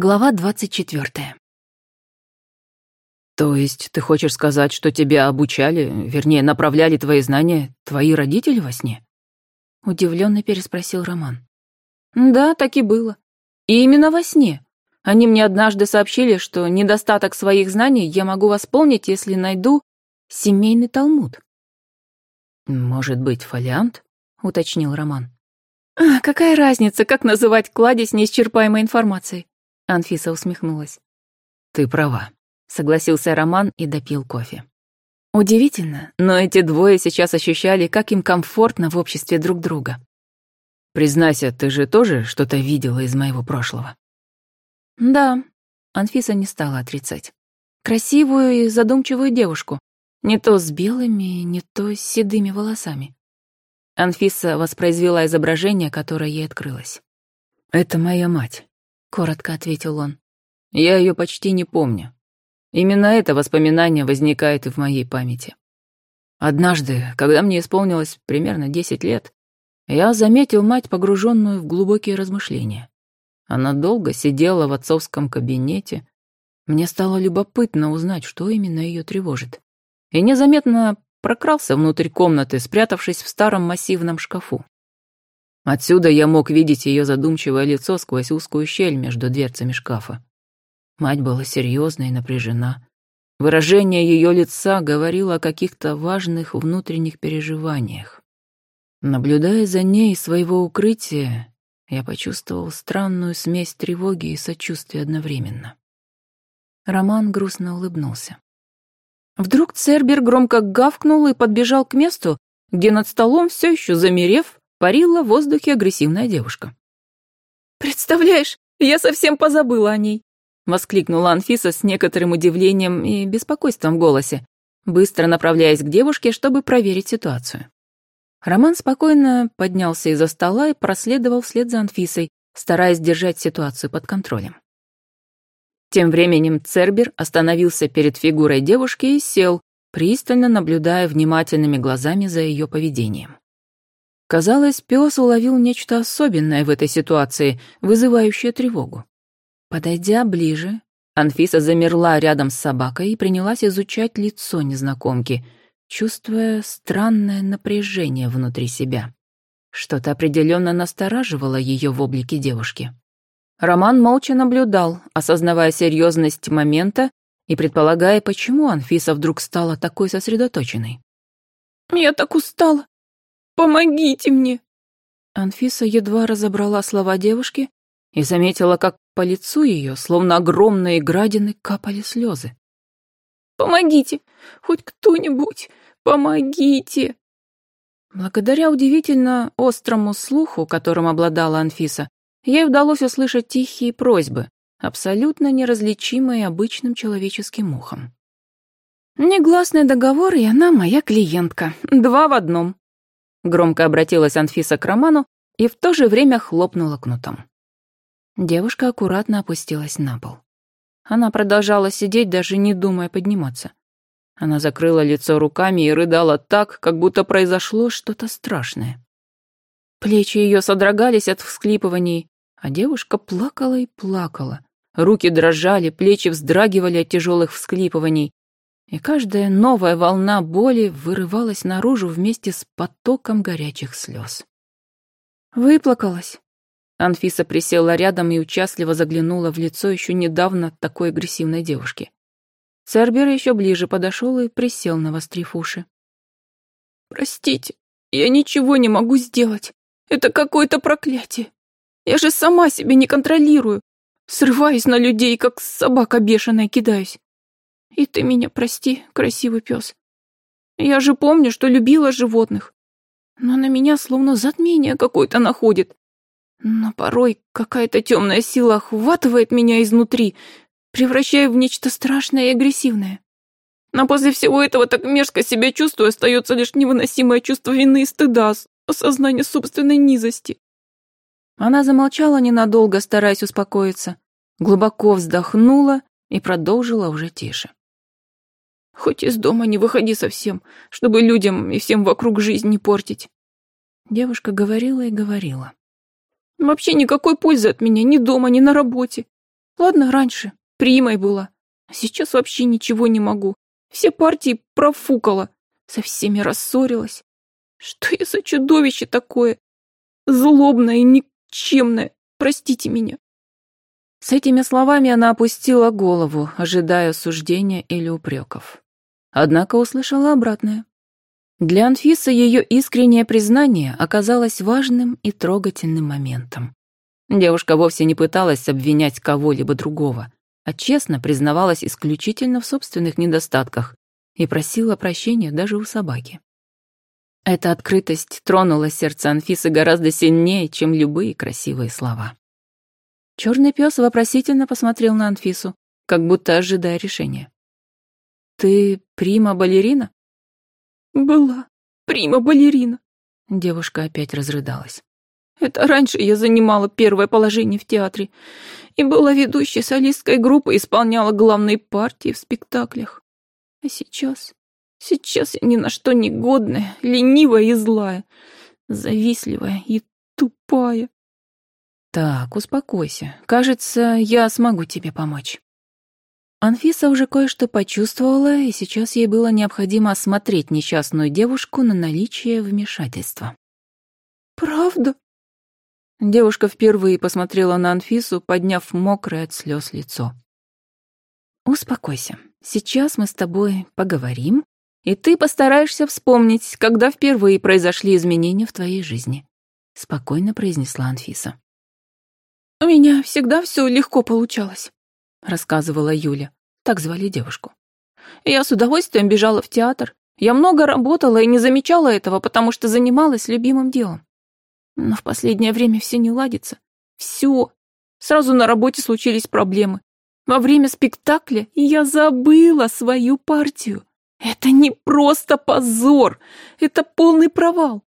Глава 24. То есть ты хочешь сказать, что тебя обучали, вернее, направляли твои знания твои родители во сне? Удивленно переспросил Роман. Да, так и было. И именно во сне. Они мне однажды сообщили, что недостаток своих знаний я могу восполнить, если найду семейный талмуд. Может быть, фолиант? Уточнил Роман. Какая разница, как называть кладезь неисчерпаемой информацией? Анфиса усмехнулась. Ты права, согласился Роман и допил кофе. Удивительно, но эти двое сейчас ощущали, как им комфортно в обществе друг друга. Признайся, ты же тоже что-то видела из моего прошлого? Да, Анфиса не стала отрицать. Красивую и задумчивую девушку. Не то с белыми, не то с седыми волосами. Анфиса воспроизвела изображение, которое ей открылось. «Это моя мать», — коротко ответил он. «Я ее почти не помню. Именно это воспоминание возникает и в моей памяти. Однажды, когда мне исполнилось примерно 10 лет, я заметил мать, погруженную в глубокие размышления. Она долго сидела в отцовском кабинете. Мне стало любопытно узнать, что именно ее тревожит. И незаметно прокрался внутрь комнаты, спрятавшись в старом массивном шкафу. Отсюда я мог видеть ее задумчивое лицо сквозь узкую щель между дверцами шкафа. Мать была серьезна и напряжена. Выражение ее лица говорило о каких-то важных внутренних переживаниях. Наблюдая за ней из своего укрытия, я почувствовал странную смесь тревоги и сочувствия одновременно. Роман грустно улыбнулся. Вдруг Цербер громко гавкнул и подбежал к месту, где над столом, все еще замерев, парила в воздухе агрессивная девушка. «Представляешь, я совсем позабыла о ней!» — воскликнула Анфиса с некоторым удивлением и беспокойством в голосе, быстро направляясь к девушке, чтобы проверить ситуацию. Роман спокойно поднялся из-за стола и проследовал вслед за Анфисой, стараясь держать ситуацию под контролем. Тем временем Цербер остановился перед фигурой девушки и сел, пристально наблюдая внимательными глазами за ее поведением. Казалось, пес уловил нечто особенное в этой ситуации, вызывающее тревогу. Подойдя ближе, Анфиса замерла рядом с собакой и принялась изучать лицо незнакомки, чувствуя странное напряжение внутри себя. Что-то определенно настораживало ее в облике девушки. Роман молча наблюдал, осознавая серьезность момента и предполагая, почему Анфиса вдруг стала такой сосредоточенной. «Я так устала! Помогите мне!» Анфиса едва разобрала слова девушки и заметила, как по лицу ее, словно огромные градины, капали слезы. «Помогите! Хоть кто-нибудь! Помогите!» Благодаря удивительно острому слуху, которым обладала Анфиса, ей удалось услышать тихие просьбы, абсолютно неразличимые обычным человеческим ухом. «Негласный договор, и она моя клиентка. 2 в 1. Громко обратилась Анфиса к Роману и в то же время хлопнула кнутом. Девушка аккуратно опустилась на пол. Она продолжала сидеть, даже не думая подниматься. Она закрыла лицо руками и рыдала так, как будто произошло что-то страшное. Плечи ее содрогались от всхлипываний, а девушка плакала и плакала. Руки дрожали, плечи вздрагивали от тяжелых всхлипываний, и каждая новая волна боли вырывалась наружу вместе с потоком горячих слез. «Выплакалась?» Анфиса присела рядом и участливо заглянула в лицо еще недавно такой агрессивной девушки. Цербер еще ближе подошел и присел, навострив уши. «Простите, я ничего не могу сделать. Это какое-то проклятие. Я же сама себя не контролирую. Срываюсь на людей, как собака бешеная кидаюсь. И ты меня прости, красивый пес. Я же помню, что любила животных. Но на меня словно затмение какое-то находит. Но порой какая-то темная сила охватывает меня изнутри, превращая в нечто страшное и агрессивное. Но после всего этого так мерзко себя чувствую, остается лишь невыносимое чувство вины и стыда, осознание собственной низости». Она замолчала ненадолго, стараясь успокоиться, глубоко вздохнула и продолжила уже тише. «Хоть из дома не выходи совсем, чтобы людям и всем вокруг жизнь не портить». Девушка говорила и говорила. «Вообще никакой пользы от меня ни дома, ни на работе. Ладно, раньше примой была, а сейчас вообще ничего не могу. Все партии профукала, со всеми рассорилась. Что я за чудовище такое? Злобное и никчемное. Простите меня». С этими словами она опустила голову, ожидая осуждения или упреков. Однако услышала обратное. Для Анфисы ее искреннее признание оказалось важным и трогательным моментом. Девушка вовсе не пыталась обвинять кого-либо другого, а честно признавалась исключительно в собственных недостатках и просила прощения даже у собаки. Эта открытость тронула сердце Анфисы гораздо сильнее, чем любые красивые слова. Черный пес вопросительно посмотрел на Анфису, как будто ожидая решения. «Ты прима-балерина?» «Была прима-балерина». Девушка опять разрыдалась. «Это раньше я занимала первое положение в театре и была ведущей солистской группы, исполняла главные партии в спектаклях. А сейчас я ни на что не годная, ленивая и злая, завистливая и тупая». «Так, успокойся. Кажется, я смогу тебе помочь». Анфиса уже кое-что почувствовала, и сейчас ей было необходимо осмотреть несчастную девушку на наличие вмешательства. «Правда?» Девушка впервые посмотрела на Анфису, подняв мокрое от слез лицо. «Успокойся. Сейчас мы с тобой поговорим, и ты постараешься вспомнить, когда впервые произошли изменения в твоей жизни», — спокойно произнесла Анфиса. «У меня всегда все легко получалось», — рассказывала Юля. Так звали девушку. «Я с удовольствием бежала в театр. Я много работала и не замечала этого, потому что занималась любимым делом. Но в последнее время все не ладится. Все. Сразу на работе случились проблемы. Во время спектакля я забыла свою партию. Это не просто позор, это полный провал.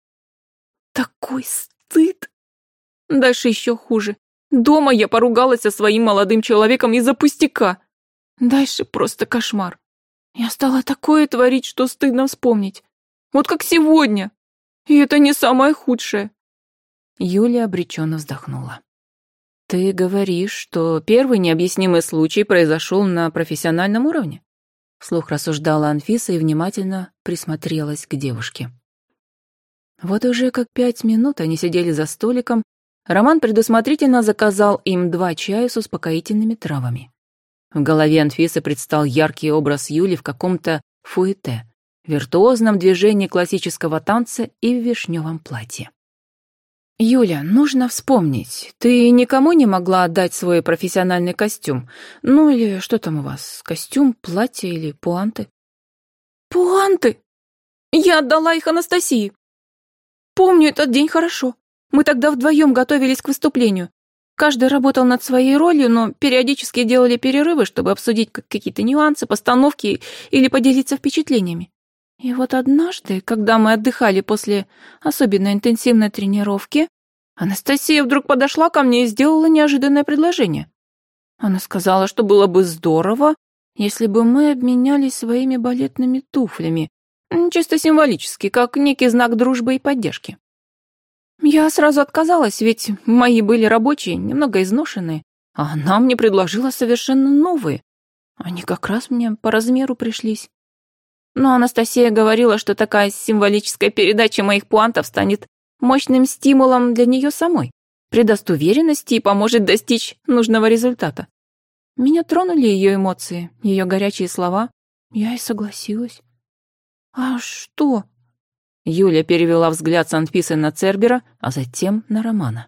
Такой стыд. Дальше еще хуже. Дома я поругалась со своим молодым человеком из-за пустяка. Дальше просто кошмар. Я стала такое творить, что стыдно вспомнить. Вот как сегодня. И это не самое худшее». Юля обреченно вздохнула. «Ты говоришь, что первый необъяснимый случай произошел на профессиональном уровне?» Вслух рассуждала Анфиса и внимательно присмотрелась к девушке. Вот уже как 5 минут они сидели за столиком. Роман предусмотрительно заказал им 2 чая с успокоительными травами. В голове Анфисы предстал яркий образ Юли в каком-то фуэте, виртуозном движении классического танца и в вишневом платье. «Юля, нужно вспомнить, ты никому не могла отдать свой профессиональный костюм? Ну или что там у вас, костюм, платье или пуанты?» «Пуанты? Я отдала их Анастасии. Помню этот день хорошо. Мы тогда вдвоем готовились к выступлению. Каждый работал над своей ролью, но периодически делали перерывы, чтобы обсудить какие-то нюансы, постановки или поделиться впечатлениями. И вот однажды, когда мы отдыхали после особенно интенсивной тренировки, Анастасия вдруг подошла ко мне и сделала неожиданное предложение. Она сказала, что было бы здорово, если бы мы обменялись своими балетными туфлями, чисто символически, как некий знак дружбы и поддержки. Я сразу отказалась, ведь мои были рабочие, немного изношенные, а она мне предложила совершенно новые. Они как раз мне по размеру пришлись. Но Анастасия говорила, что такая символическая передача моих пуантов станет мощным стимулом для нее самой, придаст уверенности и поможет достичь нужного результата. Меня тронули ее эмоции, ее горячие слова. Я и согласилась. «А что?» Юля перевела взгляд с Анфисы на Цербера, а затем на Романа.